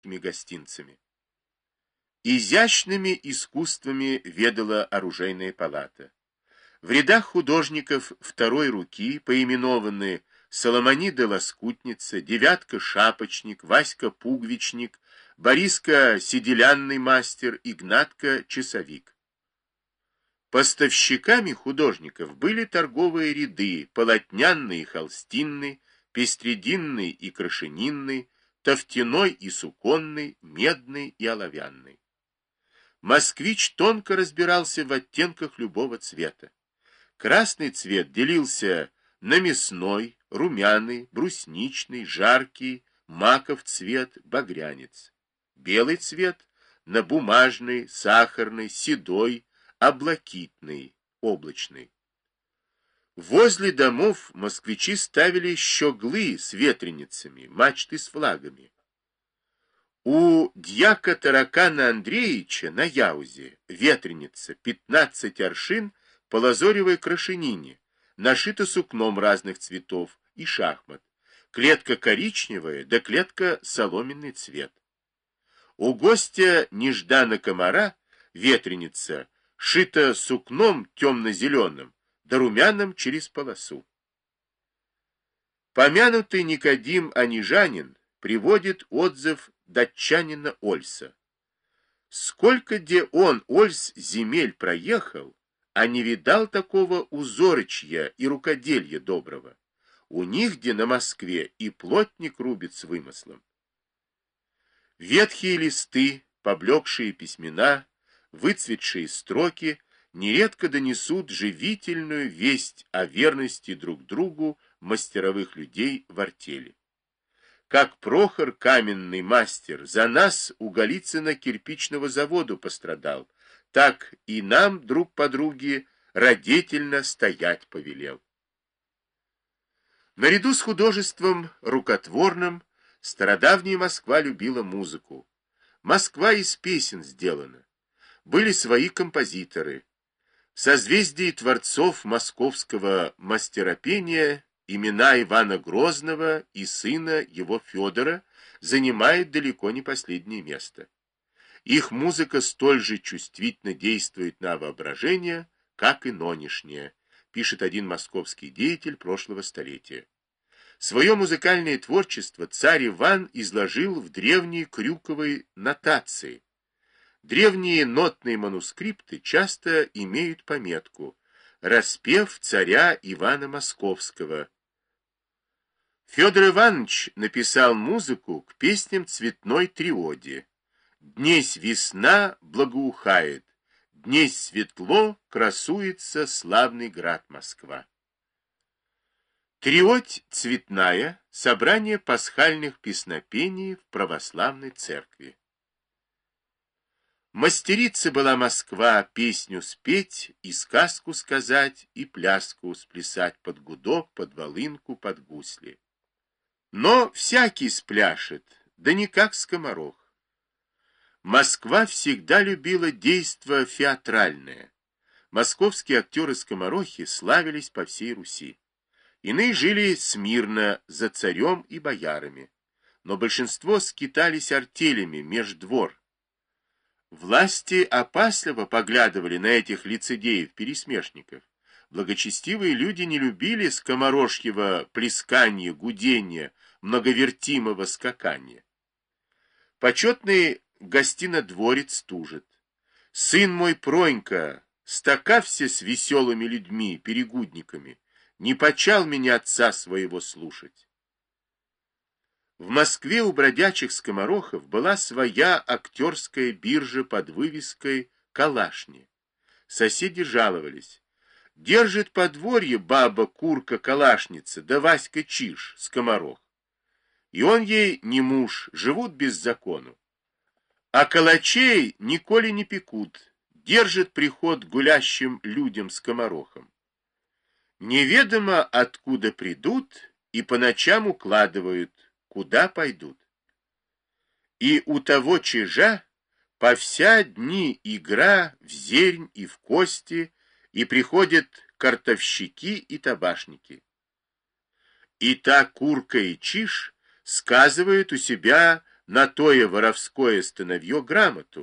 гостинцами. Изящными искусствами ведала оружейная палата. В рядах художников второй руки поименованы Соломонида Лоскутница, Девятка Шапочник, Васька Пуговичник, Бориска Седелянный мастер, Игнатка Часовик. Поставщиками художников были торговые ряды полотнянный и холстинный, пестрединный и крашенинный, тофтяной и суконный, медный и оловянный. Москвич тонко разбирался в оттенках любого цвета. Красный цвет делился на мясной, румяный, брусничный, жаркий, маков цвет, багрянец. Белый цвет на бумажный, сахарный, седой, облакитный, облачный. Возле домов москвичи ставили щеглы с ветреницами, мачты с флагами. У дьяка Таракана Андреевича на Яузе ветреница 15 аршин по лазоревой крашенине, нашита сукном разных цветов и шахмат, клетка коричневая да клетка соломенный цвет. У гостя Неждана Комара ветреница шита сукном темно-зеленым да румяным через полосу. Помянутый Никодим Анижанин приводит отзыв датчанина Ольса. Сколько где он, Ольс, земель проехал, а не видал такого узорочья и рукоделья доброго. У них, где на Москве, и плотник рубит с вымыслом. Ветхие листы, поблекшие письмена, выцветшие строки нередко донесут живительную весть о верности друг другу мастеровых людей в артели. Как Прохор, каменный мастер, за нас у Голицына кирпичного заводу пострадал, так и нам, друг подруги, радетельно стоять повелел. Наряду с художеством рукотворным стародавняя Москва любила музыку. Москва из песен сделана. Были свои композиторы. В созвездии творцов московского мастеропения имена Ивана Грозного и сына его Федора занимают далеко не последнее место. Их музыка столь же чувствительно действует на воображение, как и нонешняя, пишет один московский деятель прошлого столетия. Свое музыкальное творчество царь Иван изложил в древней крюковой нотации. Древние нотные манускрипты часто имеют пометку «Распев царя Ивана Московского». Федор Иванович написал музыку к песням цветной триоде. «Днесь весна благоухает, днесь светло красуется славный град Москва». Триодь цветная — собрание пасхальных песнопений в православной церкви. Мастерица была Москва песню спеть, и сказку сказать, и пляску сплясать под гудок, под волынку, под гусли. Но всякий спляшет, да не как скоморох. Москва всегда любила действо театральное. Московские актеры-скоморохи славились по всей Руси. Иные жили смирно за царем и боярами, но большинство скитались артелями меж двор. Власти опасливо поглядывали на этих лицедеев-пересмешников. Благочестивые люди не любили скоморожьего плескания, гудения, многовертимого скакания. Почетный гостинодворец тужит: «Сын мой Пронька, стакався с веселыми людьми, перегудниками, не почал меня отца своего слушать». В Москве у бродячих скоморохов была своя актерская биржа под вывеской «Калашни». Соседи жаловались: держит подворье баба Курка-Калашница, да Васька Чиж, скоморох. И он ей не муж, живут без закону. А калачей николи не пекут, держит приход гулящим людям-скоморохам. Неведомо откуда придут и по ночам укладывают, куда пойдут. И у того чижа по вся дни игра в зернь и в кости, и приходят картовщики и табашники. И та Курка и Чиж сказывают у себя на тое воровское становье грамоту.